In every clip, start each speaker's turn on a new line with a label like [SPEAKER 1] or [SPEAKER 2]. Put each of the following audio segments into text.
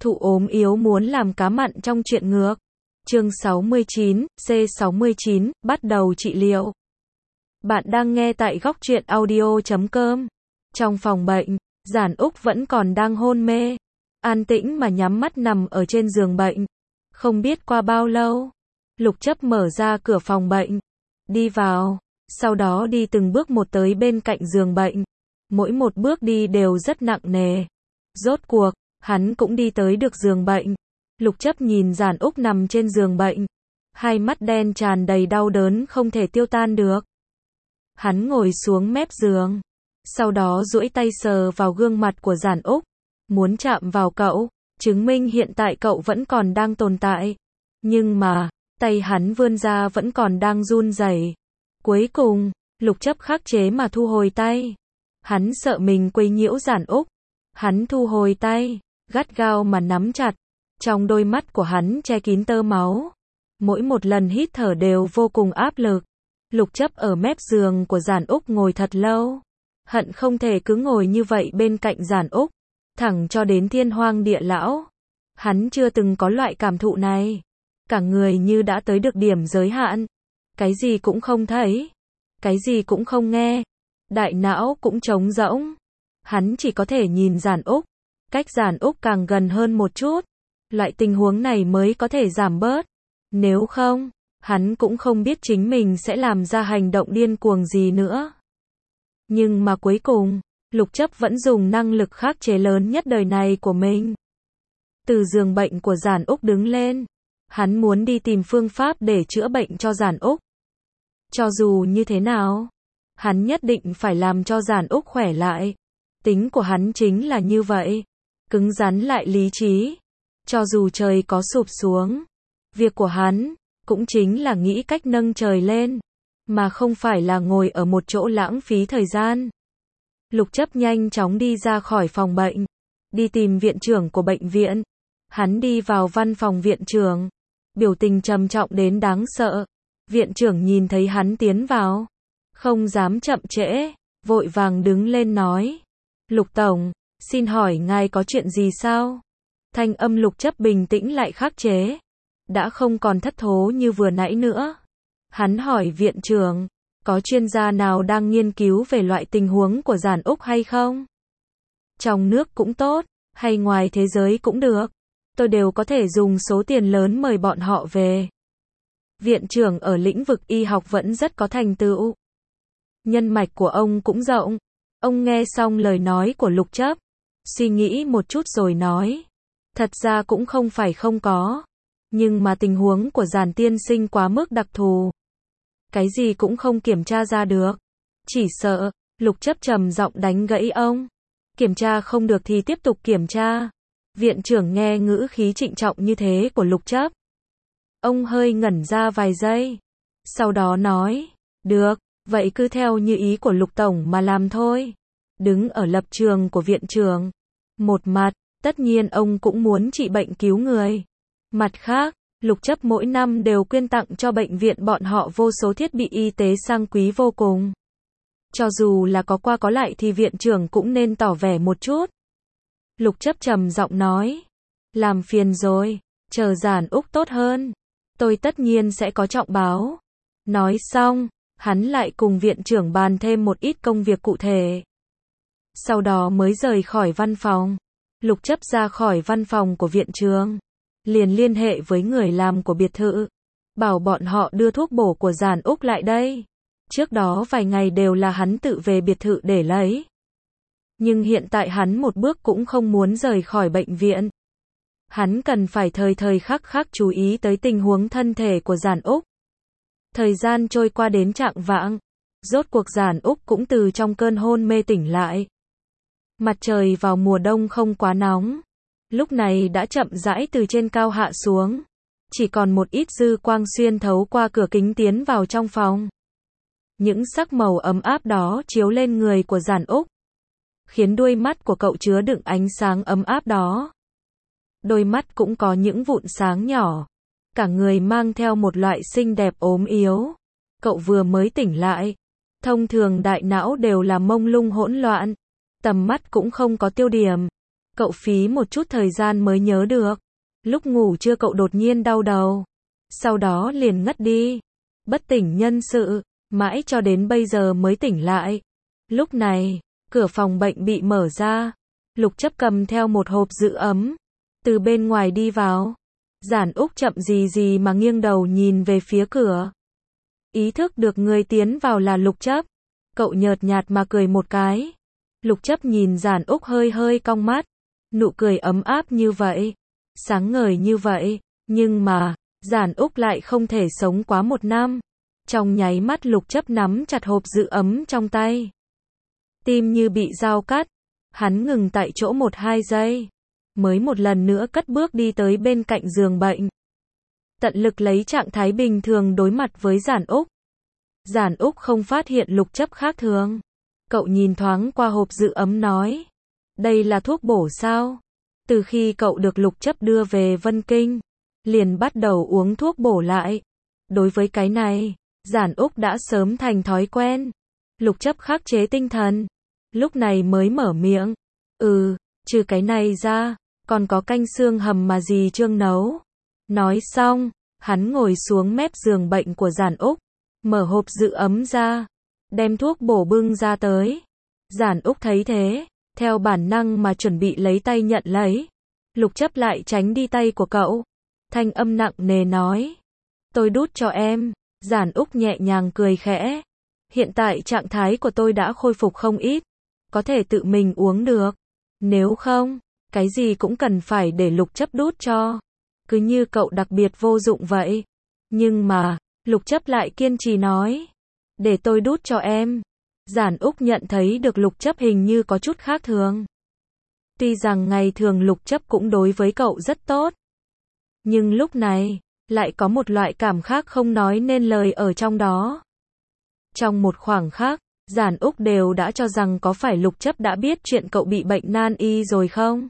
[SPEAKER 1] Thụ ốm yếu muốn làm cá mặn trong chuyện ngược. Chương 69, C69, bắt đầu trị liệu. Bạn đang nghe tại góc truyện audio.com. Trong phòng bệnh, Giản Úc vẫn còn đang hôn mê, an tĩnh mà nhắm mắt nằm ở trên giường bệnh. Không biết qua bao lâu, Lục Chấp mở ra cửa phòng bệnh, đi vào, sau đó đi từng bước một tới bên cạnh giường bệnh. Mỗi một bước đi đều rất nặng nề. Rốt cuộc, hắn cũng đi tới được giường bệnh. Lục Chấp nhìn Giản Úc nằm trên giường bệnh, hai mắt đen tràn đầy đau đớn không thể tiêu tan được. Hắn ngồi xuống mép giường, sau đó duỗi tay sờ vào gương mặt của Giản Úc, muốn chạm vào cậu, chứng minh hiện tại cậu vẫn còn đang tồn tại. Nhưng mà, tay hắn vươn ra vẫn còn đang run rẩy. Cuối cùng, Lục Chấp khắc chế mà thu hồi tay. Hắn sợ mình quấy nhiễu Giản Úc. Hắn thu hồi tay, gắt gao mà nắm chặt. Trong đôi mắt của hắn che kín tơ máu. Mỗi một lần hít thở đều vô cùng áp lực. Lục Chấp ở mép giường của Giản Úc ngồi thật lâu. Hận không thể cứ ngồi như vậy bên cạnh Giản Úc, thẳng cho đến thiên hoang địa lão. Hắn chưa từng có loại cảm thụ này. Cả người như đã tới được điểm giới hạn. Cái gì cũng không thấy. Cái gì cũng không nghe. Đại não cũng trống rỗng. Hắn chỉ có thể nhìn Giản Úc. Cách Giản Úc càng gần hơn một chút. Loại tình huống này mới có thể giảm bớt. Nếu không, hắn cũng không biết chính mình sẽ làm ra hành động điên cuồng gì nữa. Nhưng mà cuối cùng, Lục Chấp vẫn dùng năng lực khắc chế lớn nhất đời này của mình. Từ giường bệnh của Giản Úc đứng lên. Hắn muốn đi tìm phương pháp để chữa bệnh cho Giản Úc. Cho dù như thế nào, hắn nhất định phải làm cho Giản Úc khỏe lại. Tính của hắn chính là như vậy. Cứng rắn lại lý trí. Cho dù trời có sụp xuống, việc của hắn cũng chính là nghĩ cách nâng trời lên, mà không phải là ngồi ở một chỗ lãng phí thời gian. Lục Chấp nhanh chóng đi ra khỏi phòng bệnh, đi tìm viện trưởng của bệnh viện. Hắn đi vào văn phòng viện trưởng, biểu tình trầm trọng đến đáng sợ. Viện trưởng nhìn thấy hắn tiến vào, không dám chậm trễ, vội vàng đứng lên nói: "Lục tổng, xin hỏi ngài có chuyện gì sao?" Thanh âm Lục Chấp bình tĩnh lại khắc chế, đã không còn thất thố như vừa nãy nữa. Hắn hỏi viện trưởng, có chuyên gia nào đang nghiên cứu về loại tình huống của Giản Úc hay không? Trong nước cũng tốt, hay ngoài thế giới cũng được. Tôi đều có thể dùng số tiền lớn mời bọn họ về. Viện trưởng ở lĩnh vực y học vẫn rất có thành tựu. Nhân mạch của ông cũng rộng. Ông nghe xong lời nói của Lục Chấp, suy nghĩ một chút rồi nói: "Thật ra cũng không phải không có. Nhưng mà tình huống của Giản tiên sinh quá mức đặc thù. Cái gì cũng không kiểm tra ra được. Chỉ sợ." Lục Chấp trầm giọng đánh gãy ông: "Kiểm tra không được thì tiếp tục kiểm tra." Viện trưởng nghe ngữ khí trịnh trọng như thế của Lục Chấp, ông hơi ngẩn ra vài giây. Sau đó nói: "Được, vậy cứ theo như ý của Lục tổng mà làm thôi." Đứng ở lập trường của viện trưởng, một mặt, tất nhiên ông cũng muốn trị bệnh cứu người. Mặt khác, Lục Chấp mỗi năm đều quyên tặng cho bệnh viện bọn họ vô số thiết bị y tế sang quý vô cùng. Cho dù là có qua có lại thì viện trưởng cũng nên tỏ vẻ một chút. Lục Chấp trầm giọng nói: "Làm phiền rồi, chờ Giản Úc tốt hơn, tôi tất nhiên sẽ có trọng báo." Nói xong, hắn lại cùng viện trưởng bàn thêm một ít công việc cụ thể. Sau đó mới rời khỏi văn phòng. Lục Chấp ra khỏi văn phòng của viện trưởng, liền liên hệ với người làm của biệt thự, bảo bọn họ đưa thuốc bổ của Giản Úc lại đây. Trước đó vài ngày đều là hắn tự về biệt thự để lấy. Nhưng hiện tại hắn một bước cũng không muốn rời khỏi bệnh viện. Hắn cần phải thời thời khắc khắc chú ý tới tình huống thân thể của Giản Úc. Thời gian trôi qua đến chạng vạng, rốt cuộc Giản Úc cũng từ trong cơn hôn mê tỉnh lại. Mặt trời vào mùa đông không quá nóng, lúc này đã chậm rãi từ trên cao hạ xuống. Chỉ còn một ít dư quang xuyên thấu qua cửa kính tiến vào trong phòng. Những sắc màu ấm áp đó chiếu lên người của Giản Úc, khiến đôi mắt của cậu chứa đựng ánh sáng ấm áp đó. Đôi mắt cũng có những vụn sáng nhỏ. Cả người mang theo một loại xinh đẹp ốm yếu. Cậu vừa mới tỉnh lại. Thông thường đại não đều là mông lung hỗn loạn. Tầm mắt cũng không có tiêu điểm. Cậu phí một chút thời gian mới nhớ được. Lúc ngủ trưa cậu đột nhiên đau đầu. Sau đó liền ngất đi. Bất tỉnh nhân sự, mãi cho đến bây giờ mới tỉnh lại. Lúc này, cửa phòng bệnh bị mở ra. Lục Chấp cầm theo một hộp giữ ấm. Từ bên ngoài đi vào. Giản Úc chậm gì gì mà nghiêng đầu nhìn về phía cửa. Ý thức được người tiến vào là Lục Chấp. Cậu nhợt nhạt mà cười một cái. Lục Chấp nhìn Giản Úc hơi hơi cong mắt. Nụ cười ấm áp như vậy. Sáng ngời như vậy. Nhưng mà, Giản Úc lại không thể sống quá 1 năm. Trong nháy mắt Lục Chấp nắm chặt hộp giữ ấm trong tay. Tim như bị dao cắt. Hắn ngừng tại chỗ 1-2 giây. Mới một lần nữa cất bước đi tới bên cạnh giường bệnh. Tận lực lấy trạng thái bình thường đối mặt với Giản Úc. Giản Úc không phát hiện Lục Chấp khác thường. Cậu nhìn thoáng qua hộp giữ ấm nói. Đây là thuốc bổ sao? Từ khi cậu được Lục Chấp đưa về Vân Kinh, liền bắt đầu uống thuốc bổ lại. Đối với cái này, Giản Úc đã sớm thành thói quen. Lục Chấp khắc chế tinh thần. Lúc này mới mở miệng. Trừ cái này ra, còn có canh xương hầm mà dì Trương nấu. Nói xong, hắn ngồi xuống mép giường bệnh của Giản Úc. Mở hộp giữ ấm ra. Đem thuốc bổ bưng ra tới. Giản Úc thấy thế. Theo bản năng mà chuẩn bị lấy tay nhận lấy. Lục Chấp lại tránh đi tay của cậu. Thanh âm nặng nề nói. Tôi đút cho em. Giản Úc nhẹ nhàng cười khẽ. Hiện tại trạng thái của tôi đã khôi phục không ít. Có thể tự mình uống được. Nếu không, cái gì cũng cần phải để Lục Chấp đút cho. Cứ như cậu đặc biệt vô dụng vậy. Nhưng mà, Lục Chấp lại kiên trì nói. Để tôi đút cho em. Giản Úc nhận thấy được Lục Chấp hình như có chút khác thường. Tuy rằng ngày thường Lục Chấp cũng đối với cậu rất tốt. Nhưng lúc này, lại có một loại cảm khác không nói nên lời ở trong đó. Trong một khoảng khắc, Giản Úc đều đã cho rằng có phải Lục Chấp đã biết chuyện cậu bị bệnh nan y rồi không?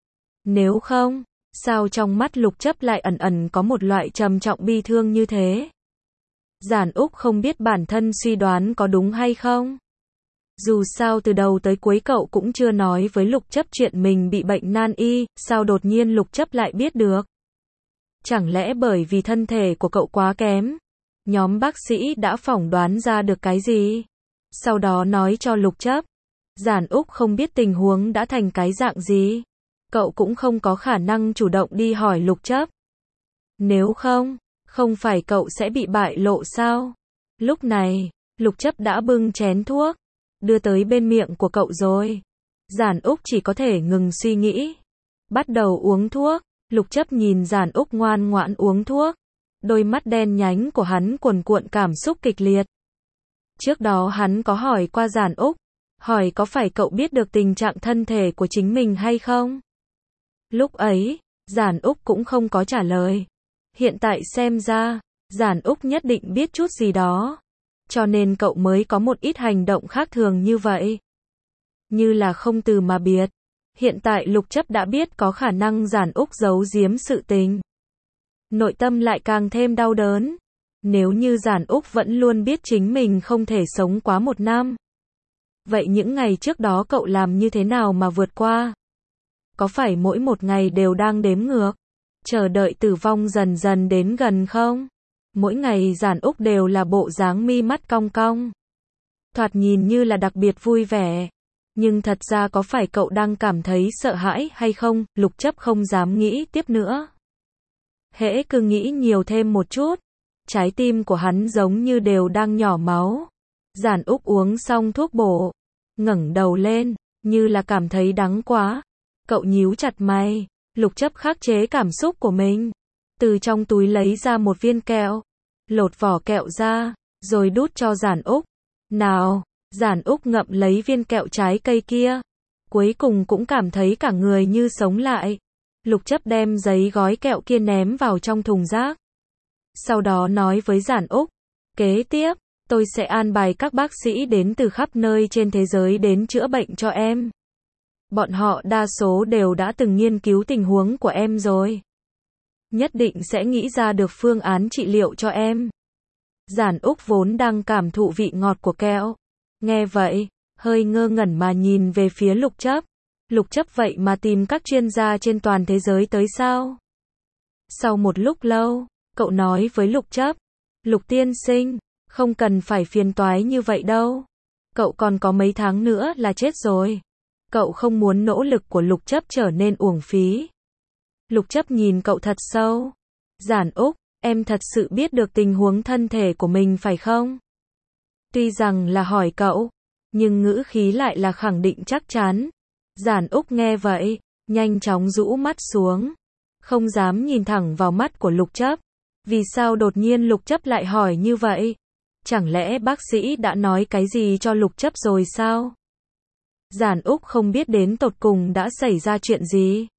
[SPEAKER 1] Nếu không, sao trong mắt Lục Chấp lại ẩn ẩn có một loại trầm trọng bi thương như thế? Giản Úc không biết bản thân suy đoán có đúng hay không. Dù sao từ đầu tới cuối cậu cũng chưa nói với Lục Chấp chuyện mình bị bệnh nan y, sao đột nhiên Lục Chấp lại biết được? Chẳng lẽ bởi vì thân thể của cậu quá kém? Nhóm bác sĩ đã phỏng đoán ra được cái gì? Sau đó nói cho Lục Chấp. Giản Úc không biết tình huống đã thành cái dạng gì. Cậu cũng không có khả năng chủ động đi hỏi Lục Chấp. Nếu không, không phải cậu sẽ bị bại lộ sao? Lúc này, Lục Chấp đã bưng chén thuốc, đưa tới bên miệng của cậu rồi. Giản Úc chỉ có thể ngừng suy nghĩ. Bắt đầu uống thuốc. Lục Chấp nhìn Giản Úc ngoan ngoãn uống thuốc. Đôi mắt đen nhánh của hắn cuồn cuộn cảm xúc kịch liệt. Trước đó hắn có hỏi qua Giản Úc. Hỏi có phải cậu biết được tình trạng thân thể của chính mình hay không? Lúc ấy, Giản Úc cũng không có trả lời. Hiện tại xem ra, Giản Úc nhất định biết chút gì đó. Cho nên cậu mới có một ít hành động khác thường như vậy. Như là không từ mà biệt. Hiện tại Lục Chấp đã biết có khả năng Giản Úc giấu giếm sự tình. Nội tâm lại càng thêm đau đớn. Nếu như Giản Úc vẫn luôn biết chính mình không thể sống quá 1 năm. Vậy những ngày trước đó cậu làm như thế nào mà vượt qua? Có phải mỗi một ngày đều đang đếm ngược? Chờ đợi tử vong dần dần đến gần không? Mỗi ngày Giản Úc đều là bộ dáng mi mắt cong cong. Thoạt nhìn như là đặc biệt vui vẻ. Nhưng thật ra có phải cậu đang cảm thấy sợ hãi hay không? Lục Chấp không dám nghĩ tiếp nữa. Hễ cứ nghĩ nhiều thêm một chút. Trái tim của hắn giống như đều đang nhỏ máu. Giản Úc uống xong thuốc bổ. Ngẩng đầu lên, như là cảm thấy đắng quá. Cậu nhíu chặt mày. Lục Chấp khắc chế cảm xúc của mình. Từ trong túi lấy ra một viên kẹo. Lột vỏ kẹo ra, rồi đút cho Giản Úc. Nào, Giản Úc ngậm lấy viên kẹo trái cây kia. Cuối cùng cũng cảm thấy cả người như sống lại. Lục Chấp đem giấy gói kẹo kia ném vào trong thùng rác. Sau đó nói với Giản Úc. Kế tiếp, tôi sẽ an bài các bác sĩ đến từ khắp nơi trên thế giới đến chữa bệnh cho em. Bọn họ đa số đều đã từng nghiên cứu tình huống của em rồi. Nhất định sẽ nghĩ ra được phương án trị liệu cho em. Giản Úc vốn đang cảm thụ vị ngọt của kẹo. Nghe vậy, hơi ngơ ngẩn mà nhìn về phía Lục Chấp. Lục chấp vậy mà tìm các chuyên gia trên toàn thế giới tới sao? Sau một lúc lâu, cậu nói với Lục chấp, Lục tiên sinh, không cần phải phiền toái như vậy đâu. Cậu còn có mấy tháng nữa là chết rồi. Cậu không muốn nỗ lực của Lục chấp trở nên uổng phí. Lục chấp nhìn cậu thật sâu. Giản Úc, em thật sự biết được tình huống thân thể của mình phải không? Tuy rằng là hỏi cậu, nhưng ngữ khí lại là khẳng định chắc chắn. Giản Úc nghe vậy, nhanh chóng rũ mắt xuống. Không dám nhìn thẳng vào mắt của Lục chấp. Vì sao đột nhiên Lục chấp lại hỏi như vậy? Chẳng lẽ bác sĩ đã nói cái gì cho Lục chấp rồi sao? Giản Úc không biết đến tột cùng đã xảy ra chuyện gì.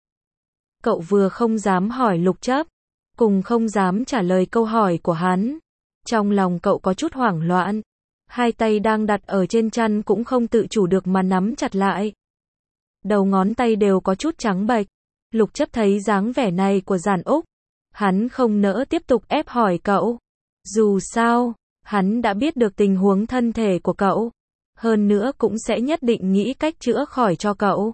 [SPEAKER 1] Cậu vừa không dám hỏi Lục chấp, cùng không dám trả lời câu hỏi của hắn. Trong lòng cậu có chút hoảng loạn. Hai tay đang đặt ở trên chăn cũng không tự chủ được mà nắm chặt lại. Đầu ngón tay đều có chút trắng bệch. Lục chấp thấy dáng vẻ này của Giản Úc. Hắn không nỡ tiếp tục ép hỏi cậu. Dù sao, hắn đã biết được tình huống thân thể của cậu. Hơn nữa cũng sẽ nhất định nghĩ cách chữa khỏi cho cậu.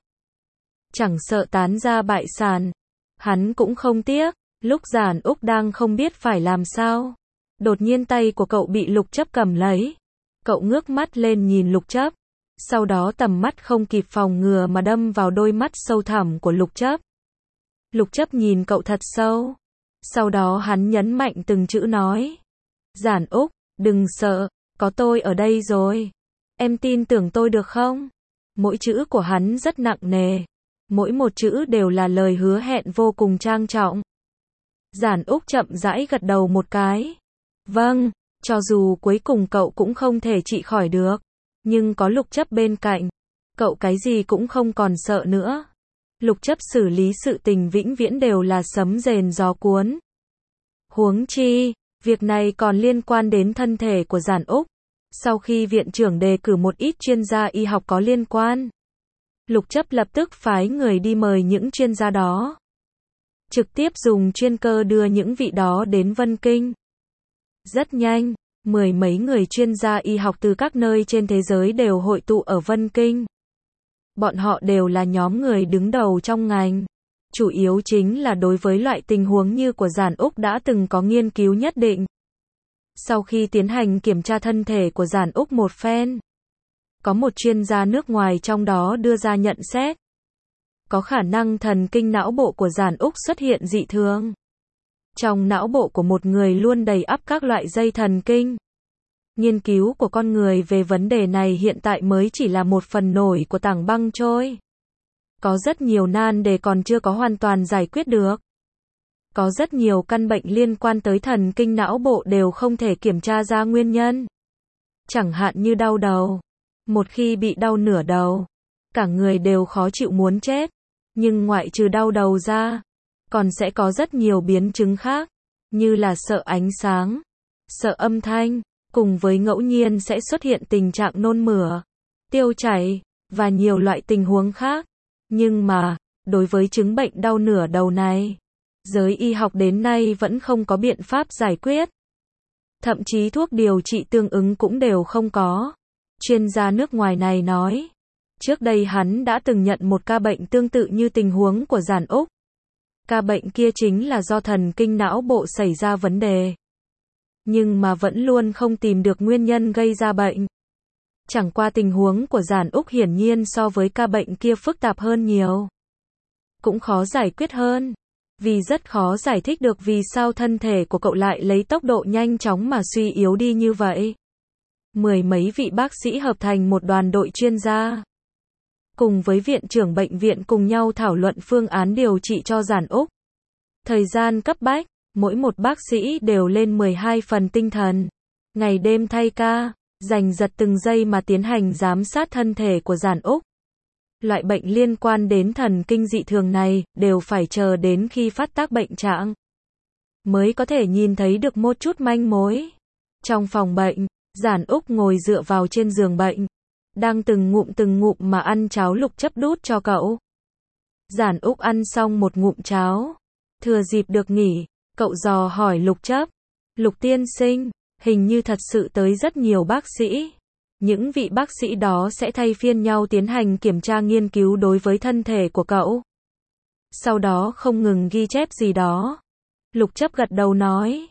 [SPEAKER 1] Chẳng sợ tán ra bại sản. Hắn cũng không tiếc. Lúc Giản Úc đang không biết phải làm sao. Đột nhiên tay của cậu bị Lục chấp cầm lấy. Cậu ngước mắt lên nhìn Lục chấp. Sau đó tầm mắt không kịp phòng ngừa mà đâm vào đôi mắt sâu thẳm của Lục chấp. Lục chấp nhìn cậu thật sâu. Sau đó hắn nhấn mạnh từng chữ nói. Giản Úc, đừng sợ, có tôi ở đây rồi. Em tin tưởng tôi được không? Mỗi chữ của hắn rất nặng nề. Mỗi một chữ đều là lời hứa hẹn vô cùng trang trọng. Giản Úc chậm rãi gật đầu một cái. Vâng, cho dù cuối cùng cậu cũng không thể trị khỏi được. Nhưng có Lục chấp bên cạnh. Cậu cái gì cũng không còn sợ nữa. Lục chấp xử lý sự tình vĩnh viễn đều là sấm rền gió cuốn. Huống chi, việc này còn liên quan đến thân thể của Giản Úc. Sau khi viện trưởng đề cử một ít chuyên gia y học có liên quan, Lục chấp lập tức phái người đi mời những chuyên gia đó. Trực tiếp dùng chuyên cơ đưa những vị đó đến Vân Kinh. Rất nhanh, mười mấy người chuyên gia y học từ các nơi trên thế giới đều hội tụ ở Vân Kinh. Bọn họ đều là nhóm người đứng đầu trong ngành. Chủ yếu chính là đối với loại tình huống như của Giản Úc đã từng có nghiên cứu nhất định. Sau khi tiến hành kiểm tra thân thể của Giản Úc một phen, có một chuyên gia nước ngoài trong đó đưa ra nhận xét. Có khả năng thần kinh não bộ của Giản Úc xuất hiện dị thường. Trong não bộ của một người luôn đầy ắp các loại dây thần kinh. Nghiên cứu của con người về vấn đề này hiện tại mới chỉ là một phần nổi của tảng băng trôi. Có rất nhiều nan đề còn chưa có hoàn toàn giải quyết được. Có rất nhiều căn bệnh liên quan tới thần kinh não bộ đều không thể kiểm tra ra nguyên nhân. Chẳng hạn như đau đầu. Một khi bị đau nửa đầu, cả người đều khó chịu muốn chết. Nhưng ngoại trừ đau đầu ra, còn sẽ có rất nhiều biến chứng khác, như là sợ ánh sáng, sợ âm thanh, cùng với ngẫu nhiên sẽ xuất hiện tình trạng nôn mửa, tiêu chảy, và nhiều loại tình huống khác. Nhưng mà, đối với chứng bệnh đau nửa đầu này, giới y học đến nay vẫn không có biện pháp giải quyết. Thậm chí thuốc điều trị tương ứng cũng đều không có. Chuyên gia nước ngoài này nói, trước đây hắn đã từng nhận một ca bệnh tương tự như tình huống của Giản Úc. Ca bệnh kia chính là do thần kinh não bộ xảy ra vấn đề. Nhưng mà vẫn luôn không tìm được nguyên nhân gây ra bệnh. Chẳng qua tình huống của Giản Úc hiển nhiên so với ca bệnh kia phức tạp hơn nhiều. Cũng khó giải quyết hơn. Vì rất khó giải thích được vì sao thân thể của cậu lại lấy tốc độ nhanh chóng mà suy yếu đi như vậy. Mười mấy vị bác sĩ hợp thành một đoàn đội chuyên gia. Cùng với viện trưởng bệnh viện cùng nhau thảo luận phương án điều trị cho Giản Úc. Thời gian cấp bách, mỗi một bác sĩ đều lên 12 phần tinh thần. Ngày đêm thay ca, giành giật từng giây mà tiến hành giám sát thân thể của Giản Úc. Loại bệnh liên quan đến thần kinh dị thường này, đều phải chờ đến khi phát tác bệnh trạng, mới có thể nhìn thấy được một chút manh mối. Trong phòng bệnh, Giản Úc ngồi dựa vào trên giường bệnh, đang từng ngụm mà ăn cháo Lục chấp đút cho cậu. Giản Úc ăn xong một ngụm cháo, thừa dịp được nghỉ, cậu dò hỏi Lục chấp, Lục tiên sinh, hình như thật sự tới rất nhiều bác sĩ. Những vị bác sĩ đó sẽ thay phiên nhau tiến hành kiểm tra nghiên cứu đối với thân thể của cậu. Sau đó không ngừng ghi chép gì đó. Lục Chấp gật đầu nói.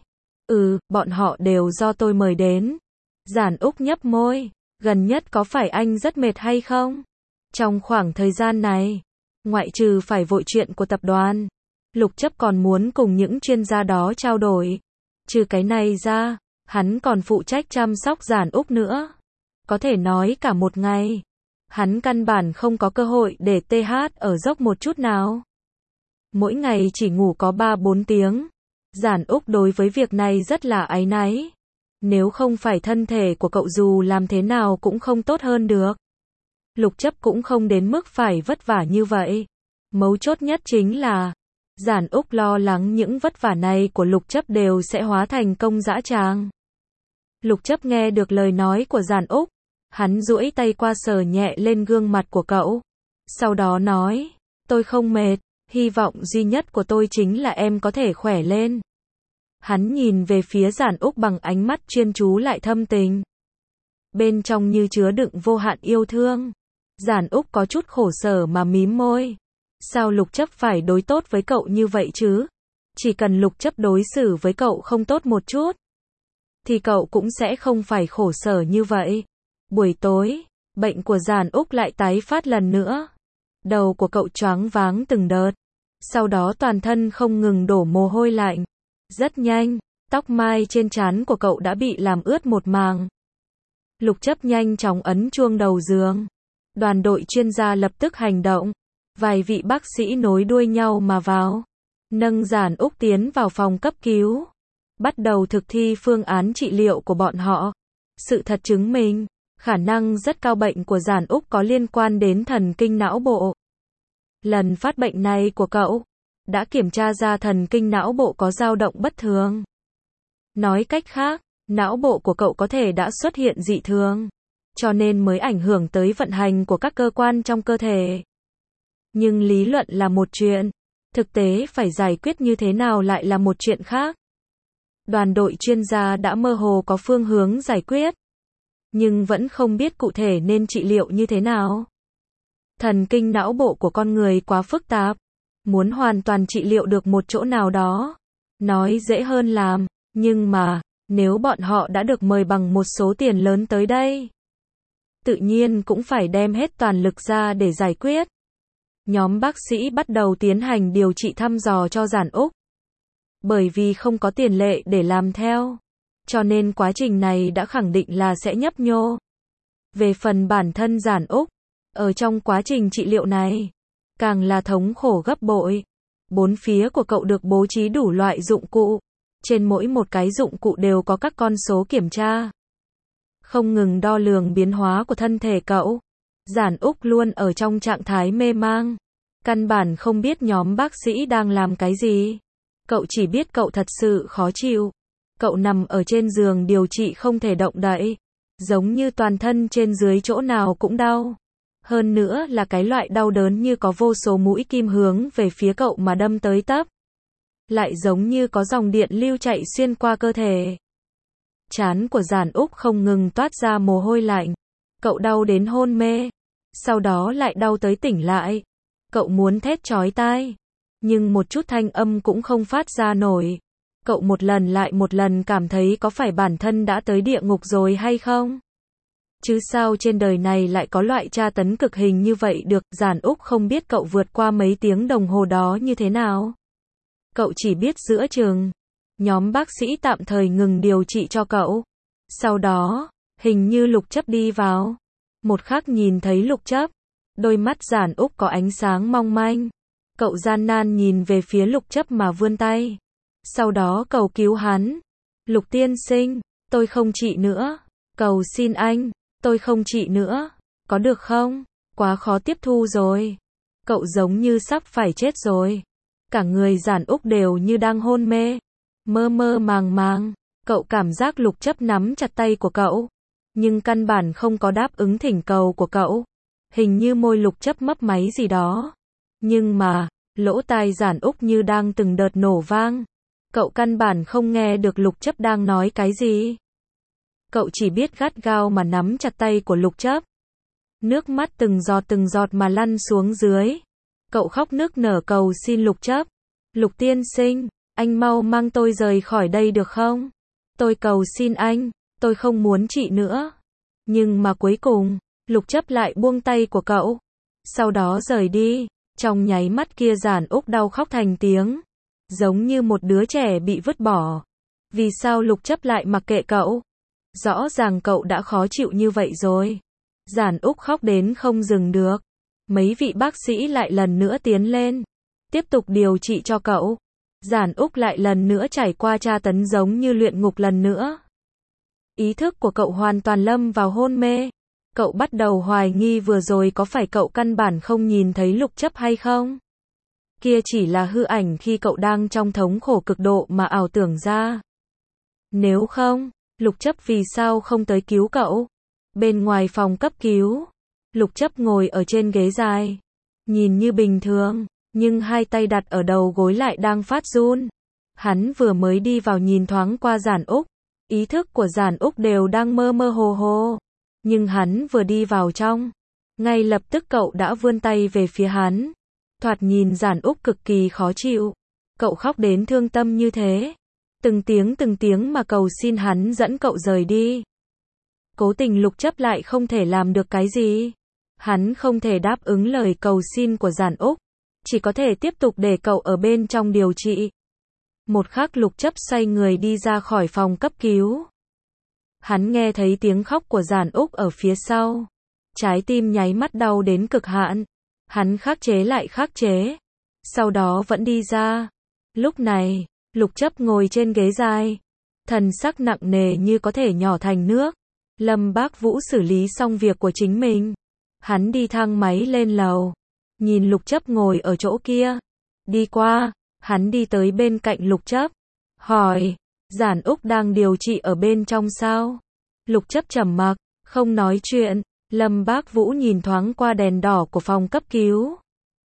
[SPEAKER 1] Bọn họ đều do tôi mời đến. Giản Úc nhấp môi. Gần nhất có phải anh rất mệt hay không? Trong khoảng thời gian này, ngoại trừ phải vội chuyện của tập đoàn, Lục Chấp còn muốn cùng những chuyên gia đó trao đổi. Trừ cái này ra, hắn còn phụ trách chăm sóc Giản Úc nữa. Có thể nói cả một ngày, hắn căn bản không có cơ hội để TH ở dốc một chút nào. Mỗi ngày chỉ ngủ có 3-4 tiếng. Giản Úc đối với việc này rất là áy náy. Nếu không phải thân thể của cậu dù làm thế nào cũng không tốt hơn được. Lục Chấp cũng không đến mức phải vất vả như vậy. Mấu chốt nhất chính là, Giản Úc lo lắng những vất vả này của Lục Chấp đều sẽ hóa thành công dã tràng. Lục Chấp nghe được lời nói của Giản Úc, hắn duỗi tay qua sờ nhẹ lên gương mặt của cậu. Sau đó nói, tôi không mệt, hy vọng duy nhất của tôi chính là em có thể khỏe lên. Hắn nhìn về phía Giản Úc bằng ánh mắt chuyên chú lại thâm tình. Bên trong như chứa đựng vô hạn yêu thương. Giản Úc có chút khổ sở mà mím môi. Sao Lục Chấp phải đối tốt với cậu như vậy chứ? Chỉ cần Lục Chấp đối xử với cậu không tốt một chút, thì cậu cũng sẽ không phải khổ sở như vậy. Buổi tối, bệnh của Giản Úc lại tái phát lần nữa. Đầu của cậu choáng váng từng đợt. Sau đó toàn thân không ngừng đổ mồ hôi lạnh. Rất nhanh, tóc mai trên trán của cậu đã bị làm ướt một màng. Lục Chấp nhanh chóng ấn chuông đầu giường. Đoàn đội chuyên gia lập tức hành động. Vài vị bác sĩ nối đuôi nhau mà vào. Nâng Giản Úc tiến vào phòng cấp cứu. Bắt đầu thực thi phương án trị liệu của bọn họ. Sự thật chứng minh, khả năng rất cao bệnh của Giản Úc có liên quan đến thần kinh não bộ. Lần phát bệnh này của cậu đã kiểm tra ra thần kinh não bộ có dao động bất thường. Nói cách khác, não bộ của cậu có thể đã xuất hiện dị thường, cho nên mới ảnh hưởng tới vận hành của các cơ quan trong cơ thể. Nhưng lý luận là một chuyện, thực tế phải giải quyết như thế nào lại là một chuyện khác. Đoàn đội chuyên gia đã mơ hồ có phương hướng giải quyết, nhưng vẫn không biết cụ thể nên trị liệu như thế nào. Thần kinh não bộ của con người quá phức tạp, muốn hoàn toàn trị liệu được một chỗ nào đó, nói dễ hơn làm, nhưng mà, nếu bọn họ đã được mời bằng một số tiền lớn tới đây, tự nhiên cũng phải đem hết toàn lực ra để giải quyết. Nhóm bác sĩ bắt đầu tiến hành điều trị thăm dò cho Giản Úc. Bởi vì không có tiền lệ để làm theo, cho nên quá trình này đã khẳng định là sẽ nhấp nhô. Về phần bản thân Giản Úc, ở trong quá trình trị liệu này, càng là thống khổ gấp bội. Bốn phía của cậu được bố trí đủ loại dụng cụ. Trên mỗi một cái dụng cụ đều có các con số kiểm tra, không ngừng đo lường biến hóa của thân thể cậu. Giản Úc luôn ở trong trạng thái mê mang, căn bản không biết nhóm bác sĩ đang làm cái gì. Cậu chỉ biết cậu thật sự khó chịu. Cậu nằm ở trên giường điều trị không thể động đậy, giống như toàn thân trên dưới chỗ nào cũng đau. Hơn nữa là cái loại đau đớn như có vô số mũi kim hướng về phía cậu mà đâm tới tấp. Lại giống như có dòng điện lưu chạy xuyên qua cơ thể. Trán của Giản Úc không ngừng toát ra mồ hôi lạnh. Cậu đau đến hôn mê. Sau đó lại đau tới tỉnh lại. Cậu muốn thét chói tai, nhưng một chút thanh âm cũng không phát ra nổi. Cậu một lần lại một lần cảm thấy có phải bản thân đã tới địa ngục rồi hay không? Chứ sao trên đời này lại có loại tra tấn cực hình như vậy được. Giản Úc không biết cậu vượt qua mấy tiếng đồng hồ đó như thế nào. Cậu chỉ biết giữa chừng, nhóm bác sĩ tạm thời ngừng điều trị cho cậu. Sau đó, hình như Lục Chấp đi vào. Một khắc nhìn thấy Lục Chấp, đôi mắt Giản Úc có ánh sáng mong manh. Cậu gian nan nhìn về phía Lục Chấp mà vươn tay. Sau đó cầu cứu hắn. Lục tiên sinh, tôi không trị nữa. Cầu xin anh, tôi không trị nữa. Có được không? Quá khó tiếp thu rồi. Cậu giống như sắp phải chết rồi. Cả người Giản Úc đều như đang hôn mê. Mơ mơ màng màng. Cậu cảm giác Lục Chấp nắm chặt tay của cậu, nhưng căn bản không có đáp ứng thỉnh cầu của cậu. Hình như môi Lục Chấp mấp máy gì đó. Nhưng mà, lỗ tai Giản Úc như đang từng đợt nổ vang. Cậu căn bản không nghe được Lục Chấp đang nói cái gì. cậu chỉ biết gắt gao mà nắm chặt tay của Lục Chấp. Nước mắt từng giọt mà lăn xuống dưới. Cậu khóc nức nở cầu xin Lục Chấp. Lục tiên sinh, anh mau mang tôi rời khỏi đây được không? Tôi cầu xin anh, tôi không muốn chị nữa. Nhưng mà cuối cùng, Lục Chấp lại buông tay của cậu. Sau đó rời đi. Trong nháy mắt kia Giản Úc đau khóc thành tiếng. Giống như một đứa trẻ bị vứt bỏ. Vì sao Lục Chấp lại mặc kệ cậu? Rõ ràng cậu đã khó chịu như vậy rồi. Giản Úc khóc đến không dừng được. Mấy vị bác sĩ lại lần nữa tiến lên. Tiếp tục điều trị cho cậu. Giản Úc lại lần nữa trải qua tra tấn giống như luyện ngục lần nữa. Ý thức của cậu hoàn toàn lâm vào hôn mê. Cậu bắt đầu hoài nghi vừa rồi có phải cậu căn bản không nhìn thấy Lục Chấp hay không? Kia chỉ là hư ảnh khi cậu đang trong thống khổ cực độ mà ảo tưởng ra. Nếu không, Lục Chấp vì sao không tới cứu cậu? Bên ngoài phòng cấp cứu, Lục Chấp ngồi ở trên ghế dài. Nhìn như bình thường, nhưng hai tay đặt ở đầu gối lại đang phát run. Hắn vừa mới đi vào nhìn thoáng qua Giản Úc. Ý thức của Giản Úc đều đang mơ mơ hồ hồ. Nhưng hắn vừa đi vào trong, ngay lập tức cậu đã vươn tay về phía hắn. Thoạt nhìn Giản Úc cực kỳ khó chịu. Cậu khóc đến thương tâm như thế. Từng tiếng mà cầu xin hắn dẫn cậu rời đi. Cố tình Lục Chấp lại không thể làm được cái gì. Hắn không thể đáp ứng lời cầu xin của Giản Úc. Chỉ có thể tiếp tục để cậu ở bên trong điều trị. Một khắc Lục Chấp xoay người đi ra khỏi phòng cấp cứu. Hắn nghe thấy tiếng khóc của Giản Úc ở phía sau. Trái tim nháy mắt đau đến cực hạn. Hắn khắc chế lại khắc chế. Sau đó vẫn đi ra. Lúc này, Lục Chấp ngồi trên ghế dài. Thần sắc nặng nề như có thể nhỏ thành nước. Lâm Bác Vũ xử lý xong việc của chính mình. Hắn đi thang máy lên lầu. Nhìn Lục Chấp ngồi ở chỗ kia. Đi qua, hắn đi tới bên cạnh Lục Chấp. Hỏi, Giản Úc đang điều trị ở bên trong sao? Lục Chấp trầm mặc, không nói chuyện. Lâm Bác Vũ nhìn thoáng qua đèn đỏ của phòng cấp cứu.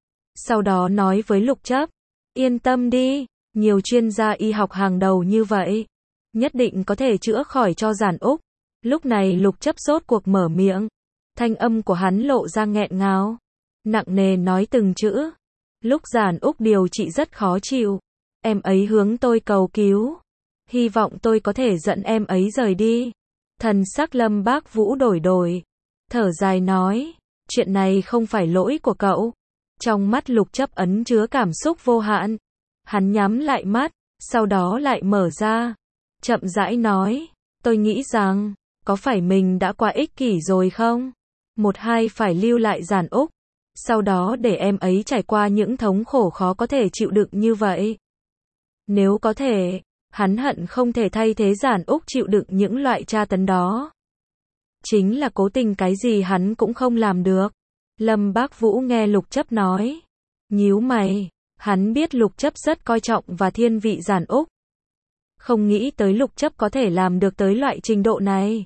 [SPEAKER 1] Sau đó nói với Lục Chấp. Yên tâm đi, nhiều chuyên gia y học hàng đầu như vậy. Nhất định có thể chữa khỏi cho Giản Úc. Lúc này Lục Chấp rốt cuộc mở miệng. Thanh âm của hắn lộ ra nghẹn ngào. Nặng nề nói từng chữ. Lúc Giản Úc điều trị rất khó chịu. Em ấy hướng tôi cầu cứu. Hy vọng tôi có thể dẫn em ấy rời đi. Thần sắc Lâm Bác Vũ đổi. Thở dài nói. Chuyện này không phải lỗi của cậu. Trong mắt Lục Chấp ẩn chứa cảm xúc vô hạn. Hắn nhắm lại mắt. Sau đó lại mở ra. Chậm rãi nói. Tôi nghĩ rằng, có phải mình đã quá ích kỷ rồi không? Một hai phải lưu lại Giản Úc. Sau đó để em ấy trải qua những thống khổ khó có thể chịu đựng như vậy. Nếu có thể, hắn hận không thể thay thế Giản Úc chịu đựng những loại tra tấn đó. Chính là cố tình cái gì hắn cũng không làm được. Lâm Bác Vũ nghe Lục Chấp nói. Nhíu mày, hắn biết Lục Chấp rất coi trọng và thiên vị Giản Úc. Không nghĩ tới Lục Chấp có thể làm được tới loại trình độ này.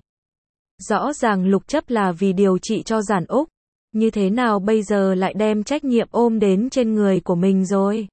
[SPEAKER 1] Rõ ràng Lục Chấp là vì điều trị cho Giản Úc. Như thế nào bây giờ lại đem trách nhiệm ôm đến trên người của mình rồi?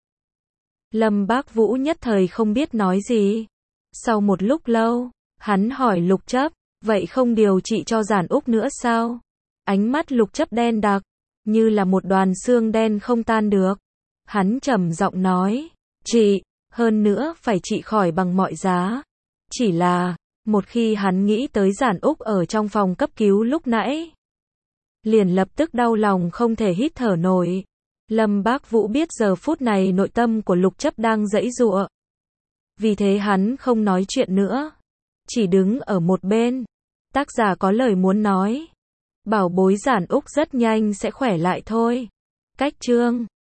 [SPEAKER 1] Lâm Bác Vũ nhất thời không biết nói gì. Sau một lúc lâu, hắn hỏi Lục Chấp, vậy không điều trị cho Giản Úc nữa sao? Ánh mắt Lục Chấp đen đặc, như là một đoàn xương đen không tan được. Hắn trầm giọng nói, trị, hơn nữa phải trị khỏi bằng mọi giá. Chỉ là, một khi hắn nghĩ tới Giản Úc ở trong phòng cấp cứu lúc nãy, liền lập tức đau lòng không thể hít thở nổi. Lâm Bác Vũ biết giờ phút này nội tâm của Lục Chấp đang giãy giụa. Vì thế hắn không nói chuyện nữa. Chỉ đứng ở một bên. Tác giả có lời muốn nói. Bảo bối Giản Úc rất nhanh sẽ khỏe lại thôi. Cách chương